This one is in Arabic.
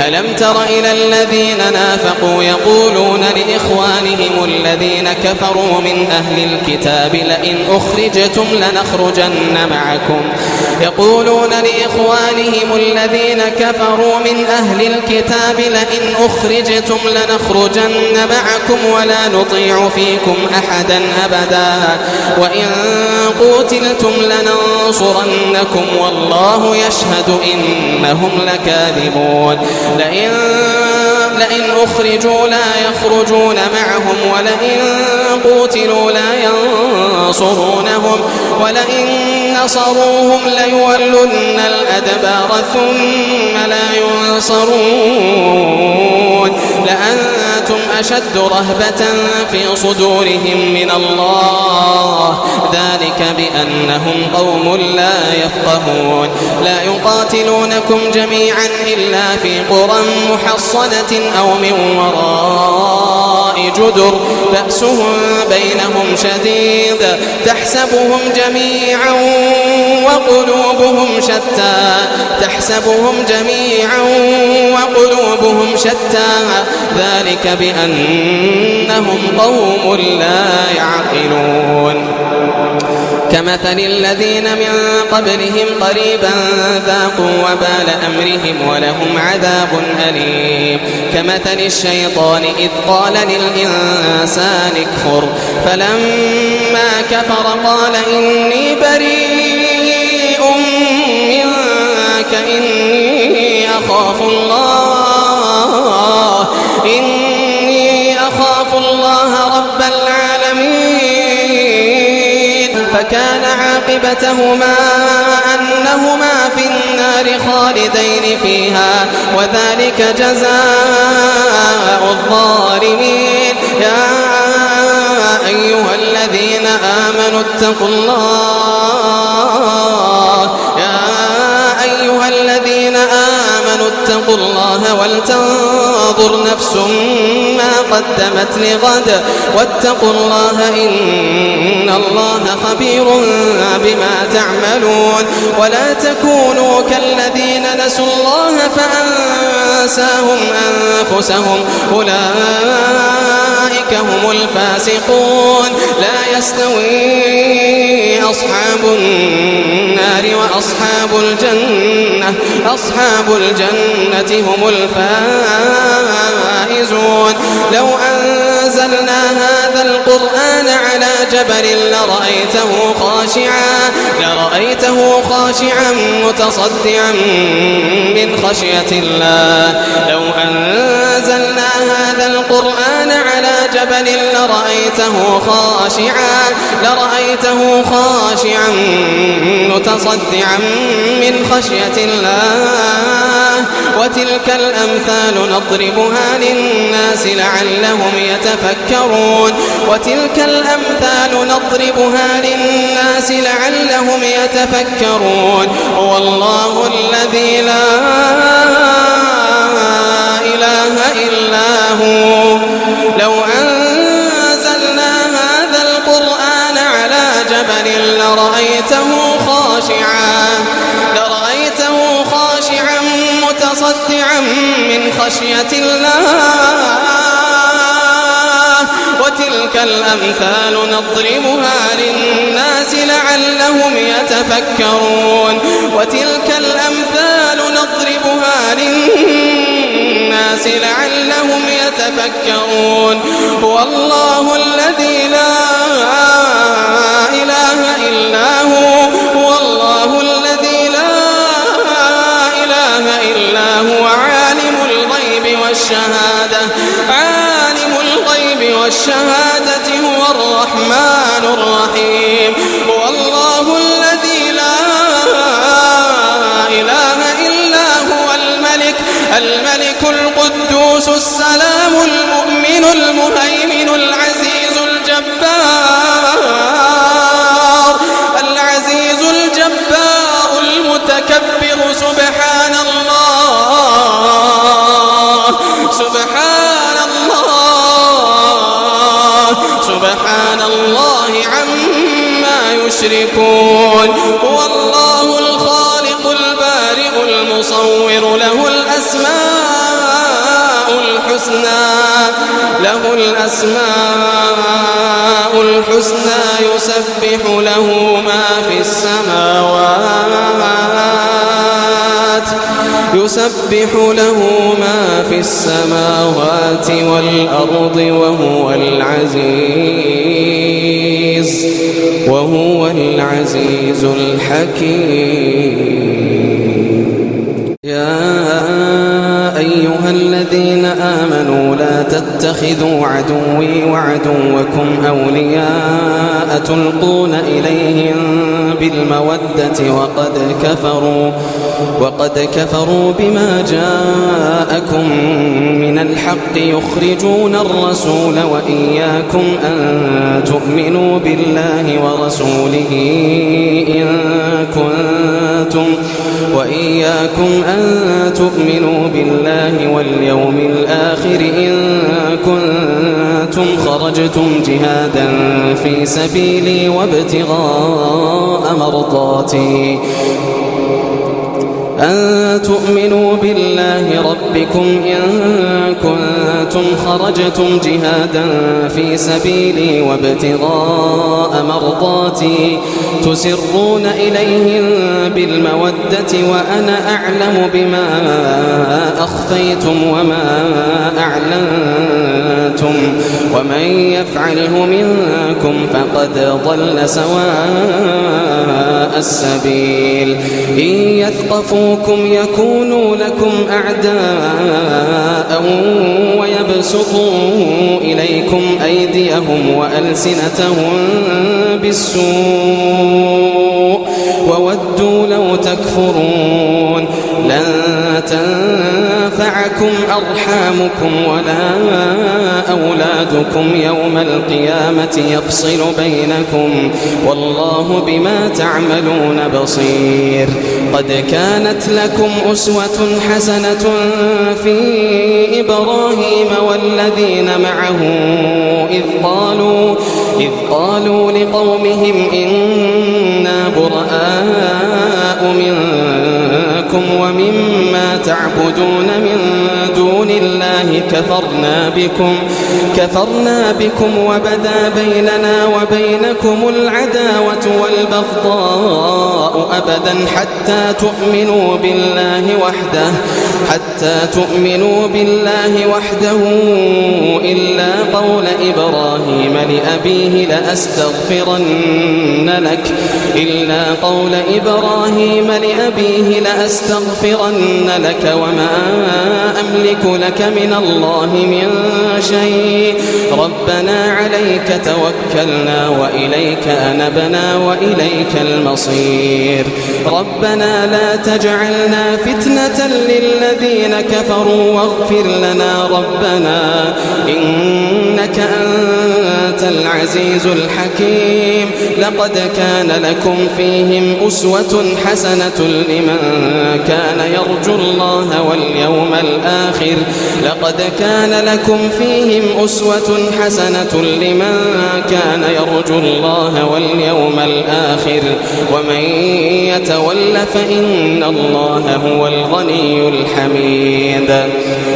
ألم تر إلى الذين نافقوا يقولون لإخوانهم الذين كفروا من أهل الكتاب لئن أخرجتم لنخرجن معكم يقولون لإخوانهم الذين كفروا من أهل الكتاب لئن أخرجتم لنخرجن معكم ولا نطيع فيكم أحدا أبدا وإن قوتلتم لننصرنكم والله يشهد إنهم لكاذبون لئن أخرجوا لا يخرجون معهم ولئن قوتلوا لا ينصرونهم ولئن نصروهم ليولن الأدبار ثم لا ينصرون لأنتم أشد رهبة في صدورهم من الله ذلك بأنهم قوم لا يفقهون لا يقاتلونكم جميعا إلا في قرى محصنة أو من وراء جدر بأسهم بينهم شديد تحسبهم جميعا وقلوبهم شتى ذلك بأنهم قوم لا يعقلون كمثل الذين من قبلهم قريبا ذاقوا وبال أمرهم ولهم عذاب أليم كمثل الشيطان إذ قال للإنسان اكفر فلما كفر قال إني بريء منك إني أخاف الله رب العالمين فكان عاقبتهما أنهما في النار خالدين فيها وذلك جزاء الظالمين يا أيها الذين آمنوا اتقوا الله ولتنظر نفس ما قدمت لغد واتقوا الله إن الله خبير بما تعملون ولا تكونوا كالذين نسوا الله فأنساهم أنفسهم أولئك هم الفاسقون لا يستوي أصحاب النار وأصحاب الجنة أصحاب الجنة هم الفائزون لو أنزلنا هذا القرآن على جبل لرأيته خاشعا متصدعا من خشية الله لو أنزلنا هذا القرآن على جبل لرأيته خاشعا متصدعا من خشية الله وتلك الأمثال نضربها للناس لعلهم يتفكرون هو الله الذي لا إله إلا هو لو أنزلنا هذا القرآن على جبل لرأيته خاشعا متصدعا من خشية الله وتلك الأمثال نضربها للناس لعلهم يتفكرون هو الله الذي لا إله إلا هو عالم الغيب والشهادة هو الرحمن الرحيم هو الله الذي لا إله إلا هو الملك القدوس السلام المؤمن المهيمن العزيز الجبار المتكبر سبحان الله عما يشركون هو الله الخالق البارئ المصور له الأسماء الحسنى يسبح له ما في السماوات والأرض وهو العزيز الحكيم. يا أيها الذين آمنوا لا تتخذوا عدوي وعدوكم أولياء تلقون إليهم بالمودة وقد كفروا بما جاءكم من الحق يخرجون الرسول وإياكم أن تؤمنوا بالله واليوم الآخر إن كنتم خرجتم جهادا في سبيلي وابتغاء مرضاتي أن تؤمنوا بالله ربكم إن كنتم خرجتم جهادا في سبيلي وابتغاء مرضاتي تسرون إليهم بالمودة وأنا أعلم بما أخفيتم وما أعلنتم ومن يفعله منكم فقد ضل سواء السبيل. إن يثقفوكم يكونوا لكم أعداء ويبسطوا إليكم أيديهم وألسنتهم بالسوء وودوا لو تكفرون. لن تنفعكم أرحامكم ولا أولادكم يوم القيامة يفصل بينكم والله بما تعملون بصير. قد كانت لكم أسوة حسنة في إبراهيم والذين معه إذ قالوا لقومهم إنا براء منكم ومما تعبدون من دون الله كفرنا بكم وبدا بيننا وبينكم العداوة والبغضاء أبدا حتى تؤمنوا بالله وحده إلا قول إبراهيم لأبيه لأستغفرن لك وما أملك لك من الله من شيء. ربنا عليك توكلنا وإليك أنبنا وإليك المصير. ربنا لا تجعلنا فتنة للذين كفروا واغفر لنا ربنا إنك أنت العزيز الحكيم. لقد كان لكم فيهم أسوة حسنة لمن كان يرجو الله واليوم الآخر ومن يتول فإن الله هو الغني الحميد.